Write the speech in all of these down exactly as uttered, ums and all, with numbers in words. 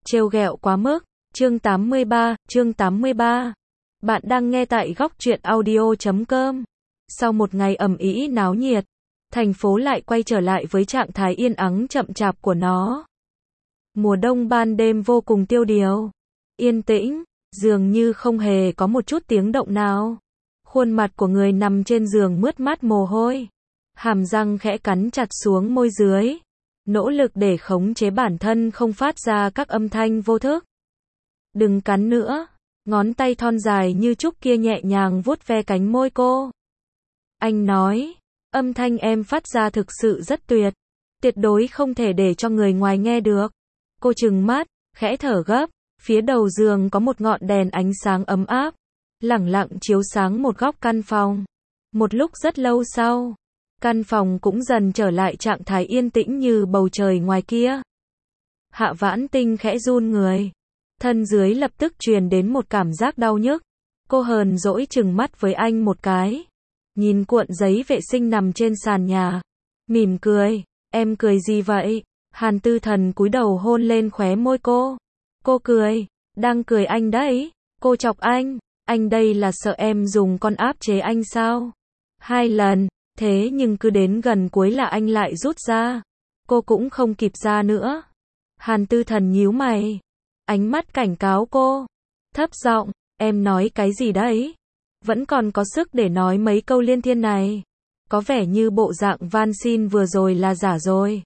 Trêu ghẹo quá mức. Chương tám mươi ba, chương tám mươi ba. Bạn đang nghe tại góc truyện audio chấm com. Sau một ngày ầm ĩ náo nhiệt, thành phố lại quay trở lại với trạng thái yên ắng chậm chạp của nó. Mùa đông ban đêm vô cùng tiêu điều, yên tĩnh, dường như không hề có một chút tiếng động nào. Khuôn mặt của người nằm trên giường mướt mát mồ hôi, hàm răng khẽ cắn chặt xuống môi dưới, nỗ lực để khống chế bản thân không phát ra các âm thanh vô thức. Đừng cắn nữa. Ngón tay thon dài như trúc kia nhẹ nhàng vuốt ve cánh môi cô. Anh nói, âm thanh em phát ra thực sự rất tuyệt, tuyệt đối không thể để cho người ngoài nghe được. Cô trừng mắt, khẽ thở gấp, phía đầu giường có một ngọn đèn ánh sáng ấm áp, lẳng lặng chiếu sáng một góc căn phòng. Một lúc rất lâu sau, căn phòng cũng dần trở lại trạng thái yên tĩnh như bầu trời ngoài kia. Hạ Vãn Tinh khẽ run người. Thân dưới lập tức truyền đến một cảm giác đau nhức. Cô hờn dỗi trừng mắt với anh một cái. Nhìn cuộn giấy vệ sinh nằm trên sàn nhà. Mỉm cười. Em cười gì vậy? Hàn Tư Thần cúi đầu hôn lên khóe môi cô. Cô cười. Đang cười anh đấy. Cô chọc anh. Anh đây là sợ em dùng con áp chế anh sao? Hai lần. Thế nhưng cứ đến gần cuối là anh lại rút ra. Cô cũng không kịp ra nữa. Hàn Tư Thần nhíu mày. Ánh mắt cảnh cáo cô. Thấp giọng, em nói cái gì đấy? Vẫn còn có sức để nói mấy câu liên thiên này. Có vẻ như bộ dạng van xin vừa rồi là giả rồi.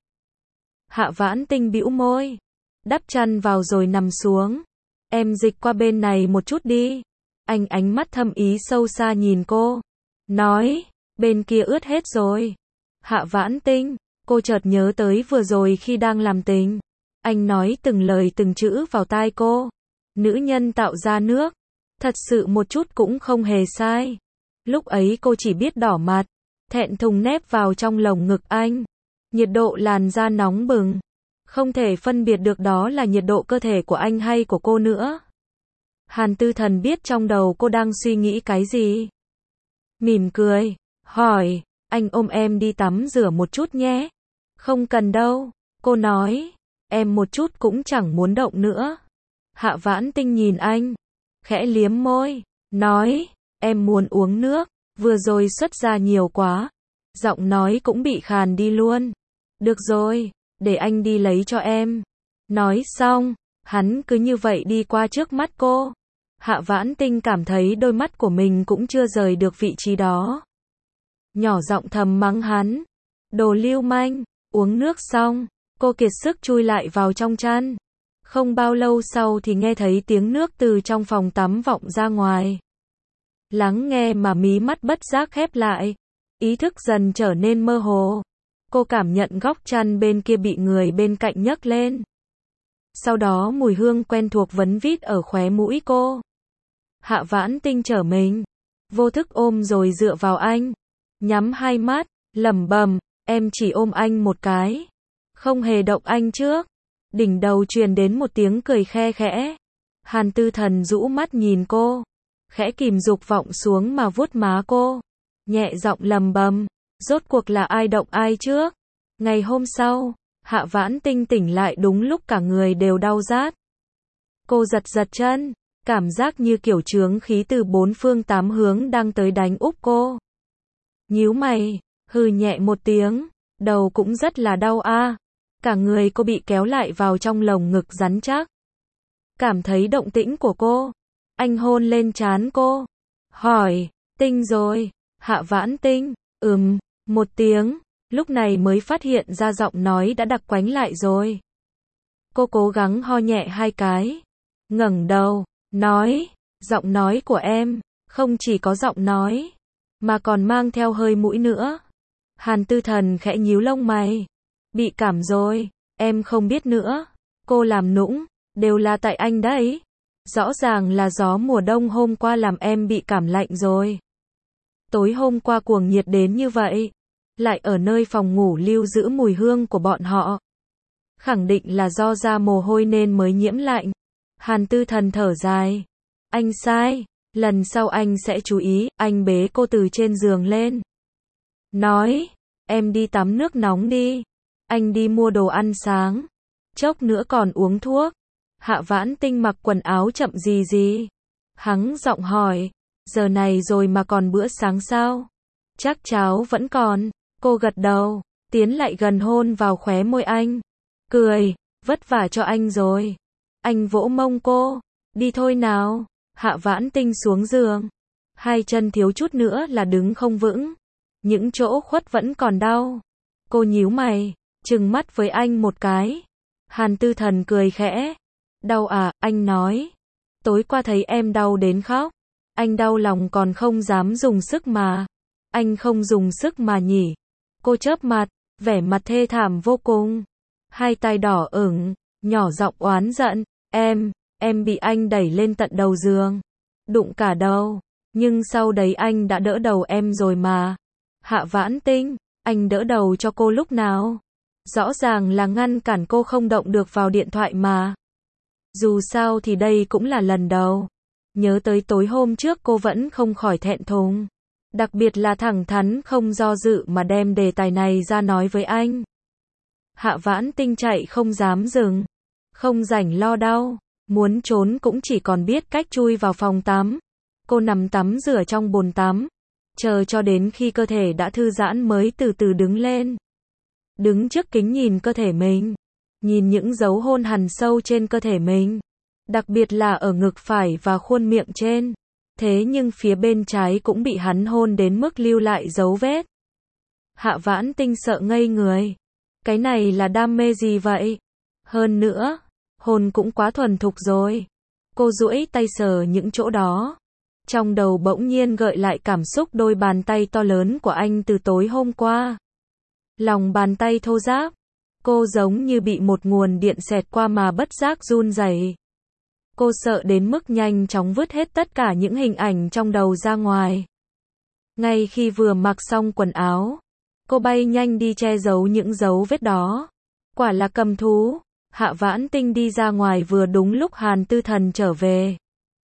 Hạ Vãn Tinh bĩu môi. Đắp chăn vào rồi nằm xuống. Em dịch qua bên này một chút đi. Anh ánh mắt thâm ý sâu xa nhìn cô. Nói, bên kia ướt hết rồi. Hạ Vãn Tinh, cô chợt nhớ tới vừa rồi khi đang làm tình. Anh nói từng lời từng chữ vào tai cô. Nữ nhân tạo ra nước. Thật sự một chút cũng không hề sai. Lúc ấy cô chỉ biết đỏ mặt. Thẹn thùng nép vào trong lồng ngực anh. Nhiệt độ làn da nóng bừng. Không thể phân biệt được đó là nhiệt độ cơ thể của anh hay của cô nữa. Hàn Tư Thần biết trong đầu cô đang suy nghĩ cái gì. Mỉm cười. Hỏi. Anh ôm em đi tắm rửa một chút nhé. Không cần đâu. Cô nói. Em một chút cũng chẳng muốn động nữa. Hạ Vãn Tinh nhìn anh, khẽ liếm môi, nói, em muốn uống nước, vừa rồi xuất ra nhiều quá. Giọng nói cũng bị khàn đi luôn. Được rồi, để anh đi lấy cho em. Nói xong, hắn cứ như vậy đi qua trước mắt cô. Hạ Vãn Tinh cảm thấy đôi mắt của mình cũng chưa rời được vị trí đó. Nhỏ giọng thầm mắng hắn. Đồ lưu manh, uống nước xong. Cô kiệt sức chui lại vào trong chăn. Không bao lâu sau thì nghe thấy tiếng nước từ trong phòng tắm vọng ra ngoài. Lắng nghe mà mí mắt bất giác khép lại. Ý thức dần trở nên mơ hồ. Cô cảm nhận góc chăn bên kia bị người bên cạnh nhấc lên. Sau đó mùi hương quen thuộc vấn vít ở khóe mũi cô. Hạ Vãn Tinh trở mình. Vô thức ôm rồi dựa vào anh. Nhắm hai mắt, lẩm bẩm, em chỉ ôm anh một cái. Không hề động anh trước. Đỉnh đầu truyền đến một tiếng cười khe khẽ. Hàn Tư Thần rũ mắt nhìn cô. Khẽ kìm dục vọng xuống mà vuốt má cô. Nhẹ giọng lầm bầm. Rốt cuộc là ai động ai trước? Ngày hôm sau, Hạ Vãn Tinh tỉnh lại đúng lúc cả người đều đau rát. Cô giật giật chân. Cảm giác như kiểu chướng khí từ bốn phương tám hướng đang tới đánh úp cô. Nhíu mày, hừ nhẹ một tiếng. Đầu cũng rất là đau a. Cả người cô bị kéo lại vào trong lồng ngực rắn chắc. Cảm thấy động tĩnh của cô. Anh hôn lên trán cô. Hỏi, Tinh rồi. Hạ Vãn Tinh, ừm, một tiếng. Lúc này mới phát hiện ra giọng nói đã đặc quánh lại rồi. Cô cố gắng ho nhẹ hai cái. Ngẩng đầu, nói, giọng nói của em, không chỉ có giọng nói, mà còn mang theo hơi mũi nữa. Hàn Tư Thần khẽ nhíu lông mày. Bị cảm rồi, em không biết nữa. Cô làm nũng, đều là tại anh đấy. Rõ ràng là gió mùa đông hôm qua làm em bị cảm lạnh rồi. Tối hôm qua cuồng nhiệt đến như vậy, lại ở nơi phòng ngủ lưu giữ mùi hương của bọn họ. Khẳng định là do ra mồ hôi nên mới nhiễm lạnh. Hàn Tư Thần thở dài. Anh sai, lần sau anh sẽ chú ý. Anh bế cô từ trên giường lên. Nói, em đi tắm nước nóng đi. Anh đi mua đồ ăn sáng. Chốc nữa còn uống thuốc. Hạ Vãn Tinh mặc quần áo chậm gì gì. Hắng giọng hỏi, giờ này rồi mà còn bữa sáng sao? Chắc cháo vẫn còn. Cô gật đầu, tiến lại gần hôn vào khóe môi anh. Cười, vất vả cho anh rồi. Anh vỗ mông cô, đi thôi nào. Hạ Vãn Tinh xuống giường. Hai chân thiếu chút nữa là đứng không vững. Những chỗ khuất vẫn còn đau. Cô nhíu mày, trừng mắt với anh một cái. Hàn Tư Thần cười khẽ. Đau à, anh nói. Tối qua thấy em đau đến khóc. Anh đau lòng còn không dám dùng sức mà. Anh không dùng sức mà nhỉ. Cô chớp mặt, vẻ mặt thê thảm vô cùng. Hai tay đỏ ửng, nhỏ giọng oán giận. Em, em bị anh đẩy lên tận đầu giường. Đụng cả đầu. Nhưng sau đấy anh đã đỡ đầu em rồi mà. Hạ Vãn Tinh, anh đỡ đầu cho cô lúc nào? Rõ ràng là ngăn cản cô không động được vào điện thoại mà. Dù sao thì đây cũng là lần đầu. Nhớ tới tối hôm trước cô vẫn không khỏi thẹn thùng. Đặc biệt là thẳng thắn không do dự mà đem đề tài này ra nói với anh. Hạ Vãn Tinh chạy không dám dừng. Không rảnh lo đau. Muốn trốn cũng chỉ còn biết cách chui vào phòng tắm. Cô nằm tắm rửa trong bồn tắm. Chờ cho đến khi cơ thể đã thư giãn mới từ từ đứng lên. Đứng trước kính nhìn cơ thể mình. Nhìn những dấu hôn hằn sâu trên cơ thể mình. Đặc biệt là ở ngực phải và khuôn miệng trên. Thế nhưng phía bên trái cũng bị hắn hôn đến mức lưu lại dấu vết. Hạ Vãn Tinh sợ ngây người. Cái này là đam mê gì vậy? Hơn nữa, hôn cũng quá thuần thục rồi. Cô duỗi tay sờ những chỗ đó. Trong đầu bỗng nhiên gợi lại cảm xúc đôi bàn tay to lớn của anh từ tối hôm qua. Lòng bàn tay thô ráp. Cô giống như bị một nguồn điện xẹt qua mà bất giác run rẩy. Cô sợ đến mức nhanh chóng vứt hết tất cả những hình ảnh trong đầu ra ngoài. Ngay khi vừa mặc xong quần áo, cô bay nhanh đi che giấu những dấu vết đó. Quả là cầm thú. Hạ Vãn Tinh đi ra ngoài vừa đúng lúc Hàn Tư Thần trở về.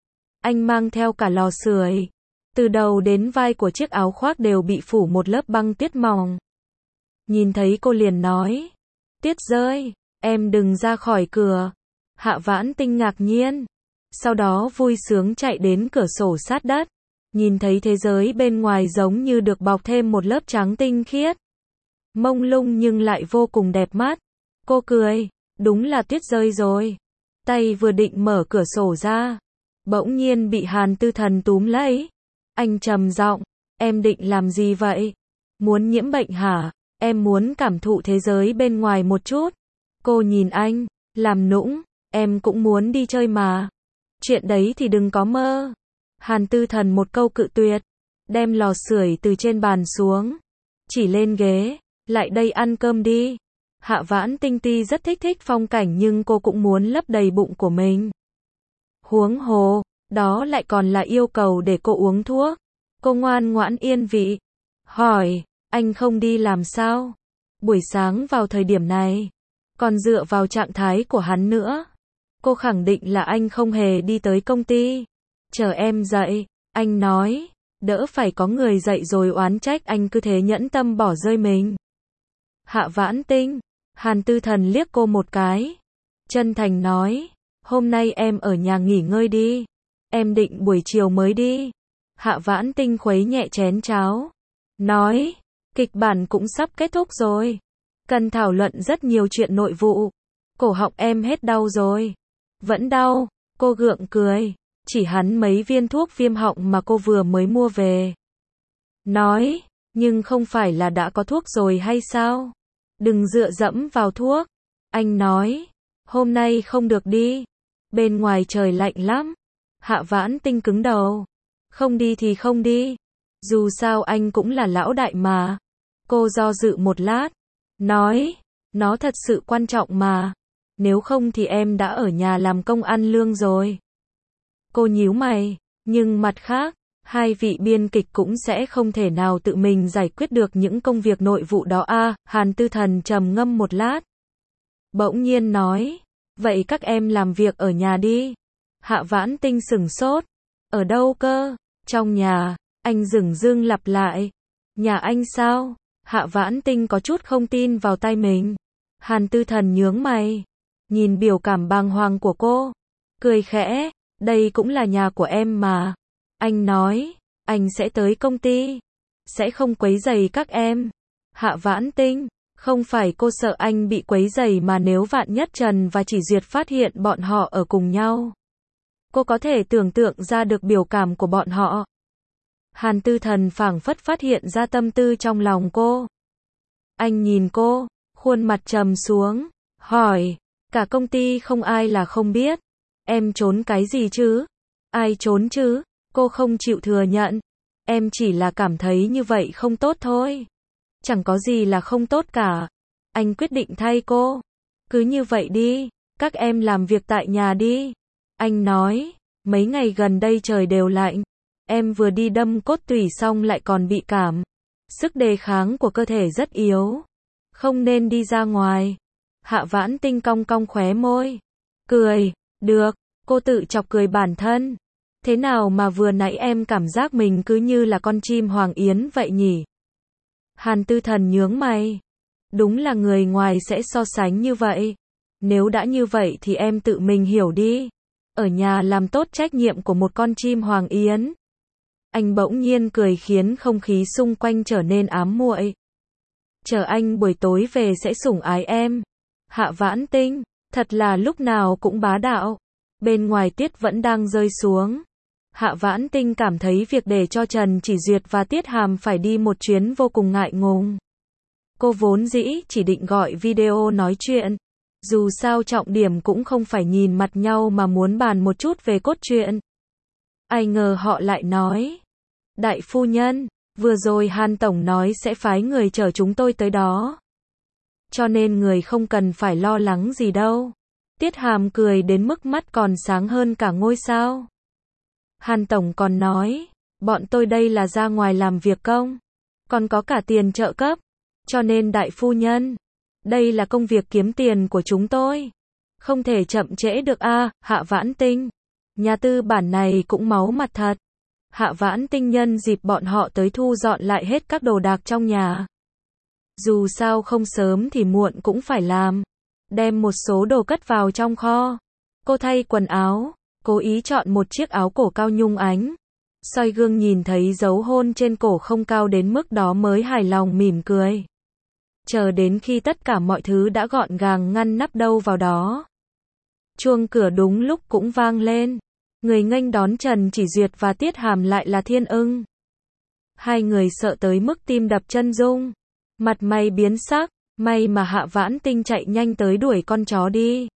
Anh mang theo cả lò sưởi. Từ đầu đến vai của chiếc áo khoác đều bị phủ một lớp băng tuyết mỏng. Nhìn thấy cô liền nói. Tuyết rơi, em đừng ra khỏi cửa. Hạ Vãn Tinh ngạc nhiên. Sau đó vui sướng chạy đến cửa sổ sát đất. Nhìn thấy thế giới bên ngoài giống như được bọc thêm một lớp trắng tinh khiết. Mông lung nhưng lại vô cùng đẹp mắt. Cô cười, đúng là tuyết rơi rồi. Tay vừa định mở cửa sổ ra. Bỗng nhiên bị Hàn Tư Thần túm lấy. Anh trầm giọng, em định làm gì vậy? Muốn nhiễm bệnh hả? Em muốn cảm thụ thế giới bên ngoài một chút. Cô nhìn anh, làm nũng, em cũng muốn đi chơi mà. Chuyện đấy thì đừng có mơ. Hàn Tư Thần một câu cự tuyệt, đem lò sưởi từ trên bàn xuống, chỉ lên ghế, lại đây ăn cơm đi. Hạ Vãn Tinh tuy rất thích thích phong cảnh nhưng cô cũng muốn lấp đầy bụng của mình. Huống hồ, đó lại còn là yêu cầu để cô uống thuốc. Cô ngoan ngoãn yên vị. Hỏi, anh không đi làm sao? Buổi sáng vào thời điểm này, còn dựa vào trạng thái của hắn nữa. Cô khẳng định là anh không hề đi tới công ty. Chờ em dậy, anh nói, đỡ phải có người dậy rồi oán trách anh cứ thế nhẫn tâm bỏ rơi mình. Hạ Vãn Tinh, Hàn Tư Thần liếc cô một cái. Chân thành nói, hôm nay em ở nhà nghỉ ngơi đi. Em định buổi chiều mới đi. Hạ Vãn Tinh khuấy nhẹ chén cháo. Nói, kịch bản cũng sắp kết thúc rồi. Cần thảo luận rất nhiều chuyện nội vụ. Cổ họng em hết đau rồi. Vẫn đau, cô gượng cười. Chỉ hắn mấy viên thuốc viêm họng mà cô vừa mới mua về. Nói, nhưng không phải là đã có thuốc rồi hay sao? Đừng dựa dẫm vào thuốc. Anh nói, hôm nay không được đi. Bên ngoài trời lạnh lắm. Hạ Vãn Tinh cứng đầu. Không đi thì không đi. Dù sao anh cũng là lão đại mà. Cô do dự một lát. Nói, nó thật sự quan trọng mà. Nếu không thì em đã ở nhà làm công ăn lương rồi. Cô nhíu mày. Nhưng mặt khác, hai vị biên kịch cũng sẽ không thể nào tự mình giải quyết được những công việc nội vụ đó a. Hàn Tư Thần trầm ngâm một lát. Bỗng nhiên nói. Vậy các em làm việc ở nhà đi. Hạ Vãn Tinh sửng sốt. Ở đâu cơ? Trong nhà. Anh dửng dưng lặp lại. Nhà anh sao? Hạ Vãn Tinh có chút không tin vào tay mình. Hàn Tư Thần nhướng mày. nhìn biểu cảm bàng hoàng của cô, cười khẽ, đây cũng là nhà của em mà. Anh nói, anh sẽ tới công ty, sẽ không quấy rầy các em. Hạ Vãn Tinh, không phải cô sợ anh bị quấy rầy mà nếu vạn nhất Trần và Chỉ Duyệt phát hiện bọn họ ở cùng nhau. Cô có thể tưởng tượng ra được biểu cảm của bọn họ. Hàn Tư Thần phảng phất phát hiện ra tâm tư trong lòng cô. Anh nhìn cô, khuôn mặt trầm xuống, hỏi, cả công ty không ai là không biết. Em trốn cái gì chứ? Ai trốn chứ? Cô không chịu thừa nhận. Em chỉ là cảm thấy như vậy không tốt thôi. Chẳng có gì là không tốt cả. Anh quyết định thay cô. Cứ như vậy đi, các em làm việc tại nhà đi. Anh nói, mấy ngày gần đây trời đều lạnh. Em vừa đi đâm cốt tủy xong lại còn bị cảm. Sức đề kháng của cơ thể rất yếu. Không nên đi ra ngoài. Hạ Vãn Tinh cong cong khóe môi. Cười, được, cô tự chọc cười bản thân. Thế nào mà vừa nãy em cảm giác mình cứ như là con chim hoàng yến vậy nhỉ? Hàn Tư Thần nhướng mày. Đúng là người ngoài sẽ so sánh như vậy. Nếu đã như vậy thì em tự mình hiểu đi. Ở nhà làm tốt trách nhiệm của một con chim hoàng yến. Anh bỗng nhiên cười khiến không khí xung quanh trở nên ám muội. Chờ anh buổi tối về sẽ sủng ái em. Hạ Vãn Tinh, thật là lúc nào cũng bá đạo. Bên ngoài tuyết vẫn đang rơi xuống. Hạ Vãn Tinh cảm thấy việc để cho Trần Chỉ Duyệt và Tiết Hàm phải đi một chuyến vô cùng ngại ngùng. Cô vốn dĩ chỉ định gọi video nói chuyện. Dù sao trọng điểm cũng không phải nhìn mặt nhau mà muốn bàn một chút về cốt truyện. Ai ngờ họ lại nói. Đại phu nhân, vừa rồi Hàn Tổng nói sẽ phái người chở chúng tôi tới đó. Cho nên người không cần phải lo lắng gì đâu. Tiết Hàm cười đến mức mắt còn sáng hơn cả ngôi sao. Hàn Tổng còn nói, bọn tôi đây là ra ngoài làm việc công, còn có cả tiền trợ cấp. Cho nên đại phu nhân, đây là công việc kiếm tiền của chúng tôi. Không thể chậm trễ được a. À, Hạ Vãn Tinh. Nhà tư bản này cũng máu mặt thật. Hạ Vãn Tinh nhân dịp bọn họ tới thu dọn lại hết các đồ đạc trong nhà. Dù sao không sớm thì muộn cũng phải làm. Đem một số đồ cất vào trong kho. Cô thay quần áo, cố ý chọn một chiếc áo cổ cao nhung ánh. Soi gương nhìn thấy dấu hôn trên cổ không cao đến mức đó mới hài lòng mỉm cười. Chờ đến khi tất cả mọi thứ đã gọn gàng ngăn nắp đâu vào đó. Chuông cửa đúng lúc cũng vang lên. Người nghênh đón Trần Chỉ Duyệt và Tiết Hàm lại là Thiên Ưng. Hai người sợ tới mức tim đập chân rung. Mặt mày biến sắc, may mà Hạ Vãn Tinh chạy nhanh tới đuổi con chó đi.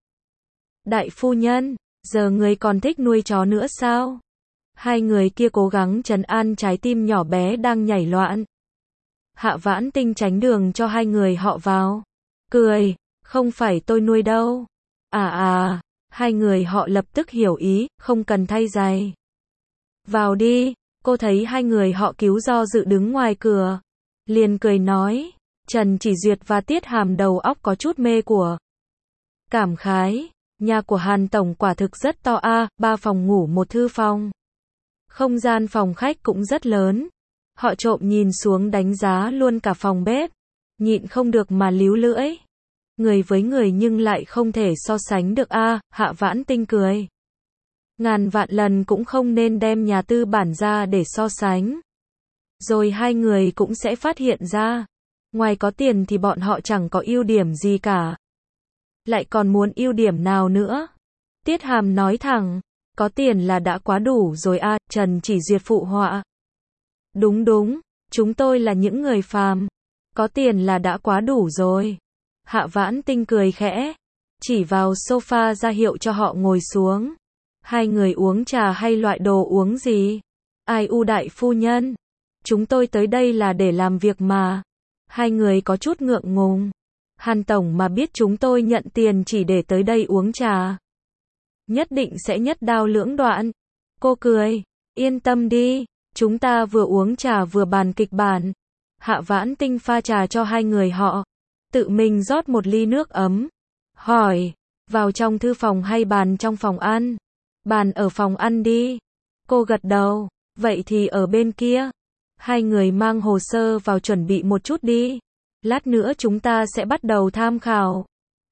Đại phu nhân, giờ người còn thích nuôi chó nữa sao? Hai người kia cố gắng trấn an trái tim nhỏ bé đang nhảy loạn. Hạ Vãn Tinh tránh đường cho hai người họ vào. Cười, không phải tôi nuôi đâu. À à, hai người họ lập tức hiểu ý, không cần thay giày. Vào đi, cô thấy hai người họ cứu do dự đứng ngoài cửa. Liền cười nói, Trần Chỉ Duyệt và Tiết Hàm đầu óc có chút mê của. Cảm khái, nhà của Hàn Tổng quả thực rất to a, à, ba phòng ngủ một thư phòng. Không gian phòng khách cũng rất lớn. Họ trộm nhìn xuống đánh giá luôn cả phòng bếp. Nhịn không được mà líu lưỡi. Người với người nhưng lại không thể so sánh được a, à, Hạ Vãn Tinh cười. Ngàn vạn lần cũng không nên đem nhà tư bản ra để so sánh. Rồi hai người cũng sẽ phát hiện ra. Ngoài có tiền thì bọn họ chẳng có ưu điểm gì cả. Lại còn muốn ưu điểm nào nữa? Tiết Hàm nói thẳng. Có tiền là đã quá đủ rồi a, à, Trần Chỉ Duyệt phụ họa. Đúng đúng, chúng tôi là những người phàm. Có tiền là đã quá đủ rồi. Hạ Vãn Tinh cười khẽ. Chỉ vào sofa ra hiệu cho họ ngồi xuống. Hai người uống trà hay loại đồ uống gì? Ai u đại phu nhân. Chúng tôi tới đây là để làm việc mà. Hai người có chút ngượng ngùng. Hàn Tổng mà biết chúng tôi nhận tiền chỉ để tới đây uống trà. Nhất định sẽ nhất đao lưỡng đoạn. Cô cười. Yên tâm đi. Chúng ta vừa uống trà vừa bàn kịch bản. Hạ Vãn Tinh pha trà cho hai người họ. Tự mình rót một ly nước ấm. Hỏi. Vào trong thư phòng hay bàn trong phòng ăn? Bàn ở phòng ăn đi. Cô gật đầu. Vậy thì ở bên kia. Hai người mang hồ sơ vào chuẩn bị một chút đi. Lát nữa chúng ta sẽ bắt đầu tham khảo.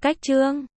Cách chương